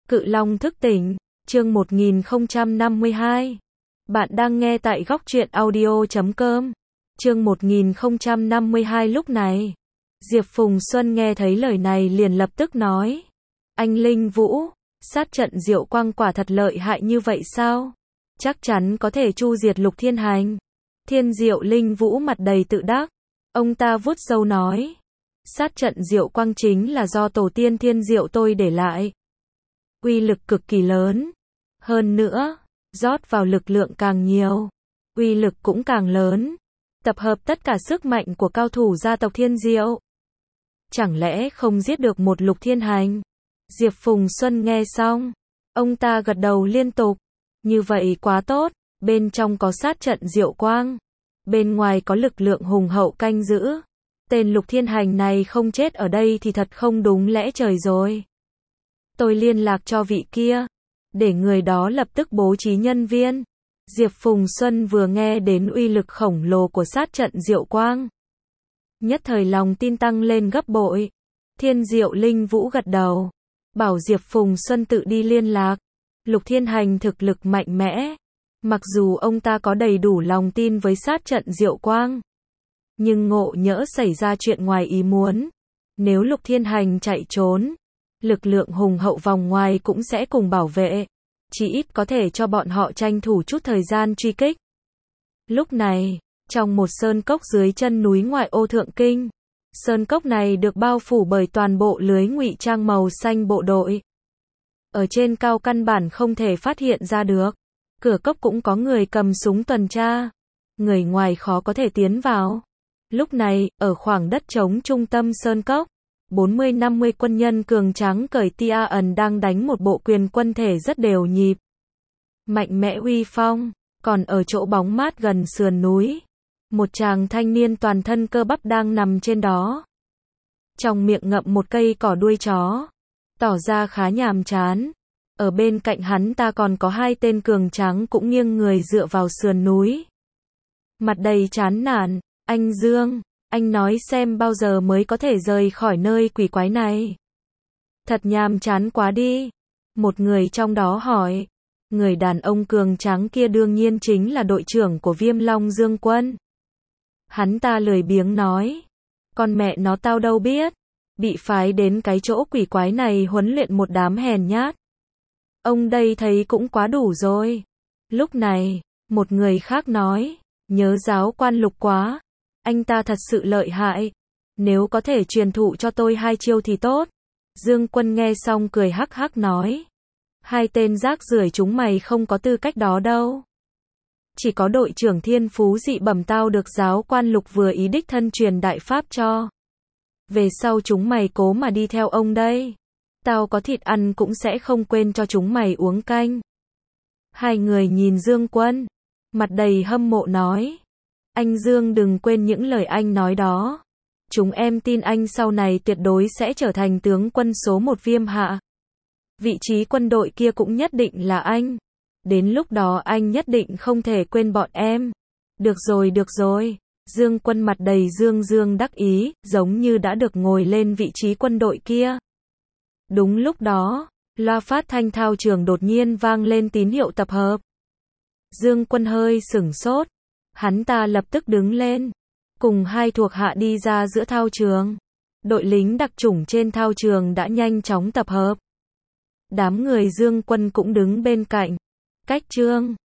Cự Long thức tỉnh, chương 1052. Bạn đang nghe tại góc truyện audio.com. Chương 1052 lúc này. Diệp Phùng Xuân nghe thấy lời này liền lập tức nói. Anh Linh Vũ, sát trận Diệu Quang quả thật lợi hại như vậy sao? Chắc chắn có thể chu diệt Lục Thiên Hành. Thiên Diệu Linh Vũ mặt đầy tự đắc. Ông ta vuốt râu nói. Sát trận Diệu Quang chính là do tổ tiên Thiên Diệu tôi để lại. Uy lực cực kỳ lớn. Hơn nữa, rót vào lực lượng càng nhiều, uy lực cũng càng lớn. Tập hợp tất cả sức mạnh của cao thủ gia tộc Thiên Diệu. Chẳng lẽ không giết được một Lục Thiên Hành? Diệp Phùng Xuân nghe xong, ông ta gật đầu liên tục. Như vậy quá tốt, bên trong có sát trận Diệu Quang, bên ngoài có lực lượng hùng hậu canh giữ. Tên Lục Thiên Hành này không chết ở đây thì thật không đúng lẽ trời rồi. Tôi liên lạc cho vị kia, để người đó lập tức bố trí nhân viên. Diệp Phùng Xuân vừa nghe đến uy lực khổng lồ của sát trận Diệu Quang, nhất thời lòng tin tăng lên gấp bội. Thiên Diệu Linh Vũ gật đầu, bảo Diệp Phùng Xuân tự đi liên lạc. Lục Thiên Hành thực lực mạnh mẽ, mặc dù ông ta có đầy đủ lòng tin với sát trận Diệu Quang, nhưng ngộ nhỡ xảy ra chuyện ngoài ý muốn. Nếu Lục Thiên Hành chạy trốn, lực lượng hùng hậu vòng ngoài cũng sẽ cùng bảo vệ, chỉ ít có thể cho bọn họ tranh thủ chút thời gian truy kích. Lúc này, trong một sơn cốc dưới chân núi ngoại ô Thượng Kinh, sơn cốc này được bao phủ bởi toàn bộ lưới ngụy trang màu xanh bộ đội. Ở trên cao căn bản không thể phát hiện ra được, cửa cốc cũng có người cầm súng tuần tra, người ngoài khó có thể tiến vào. Lúc này, ở khoảng đất trống trung tâm sơn cốc, 40-50 quân nhân cường tráng cởi tia ẩn đang đánh một bộ quyền quân thể rất đều nhịp, mạnh mẽ uy phong. Còn ở chỗ bóng mát gần sườn núi, một chàng thanh niên toàn thân cơ bắp đang nằm trên đó, trong miệng ngậm một cây cỏ đuôi chó, tỏ ra khá nhàm chán. Ở bên cạnh hắn ta còn có hai tên cường tráng cũng nghiêng người dựa vào sườn núi, mặt đầy chán nản. Anh Dương, anh nói xem bao giờ mới có thể rời khỏi nơi quỷ quái này? Thật nhàm chán quá đi. Một người trong đó hỏi. Người đàn ông cường tráng kia đương nhiên chính là đội trưởng của Viêm Long Dương Quân. Hắn ta lười biếng nói. Con mẹ nó tao đâu biết. Bị phái đến cái chỗ quỷ quái này huấn luyện một đám hèn nhát. Ông đây thấy cũng quá đủ rồi. Lúc này, một người khác nói. Nhớ giáo quan Lục quá. Anh ta thật sự lợi hại. Nếu có thể truyền thụ cho tôi hai chiêu thì tốt. Dương Quân nghe xong cười hắc hắc nói. Hai tên rác rưởi chúng mày không có tư cách đó đâu. Chỉ có đội trưởng thiên phú dị bẩm tao được giáo quan Lục vừa ý đích thân truyền đại pháp cho. Về sau chúng mày cố mà đi theo ông đây. Tao có thịt ăn cũng sẽ không quên cho chúng mày uống canh. Hai người nhìn Dương Quân, mặt đầy hâm mộ nói. Anh Dương đừng quên những lời anh nói đó. Chúng em tin anh sau này tuyệt đối sẽ trở thành tướng quân số 1 Viêm Hạ. Vị trí quân đội kia cũng nhất định là anh. Đến lúc đó anh nhất định không thể quên bọn em. Được rồi. Dương Quân mặt đầy dương đắc ý, giống như đã được ngồi lên vị trí quân đội kia. Đúng lúc đó, loa phát thanh thao trường đột nhiên vang lên tín hiệu tập hợp. Dương Quân hơi sửng sốt. Hắn ta lập tức đứng lên, cùng hai thuộc hạ đi ra giữa thao trường. Đội lính đặc chủng trên thao trường đã nhanh chóng tập hợp. Đám người Dương Quân cũng đứng bên cạnh. Cách Trương,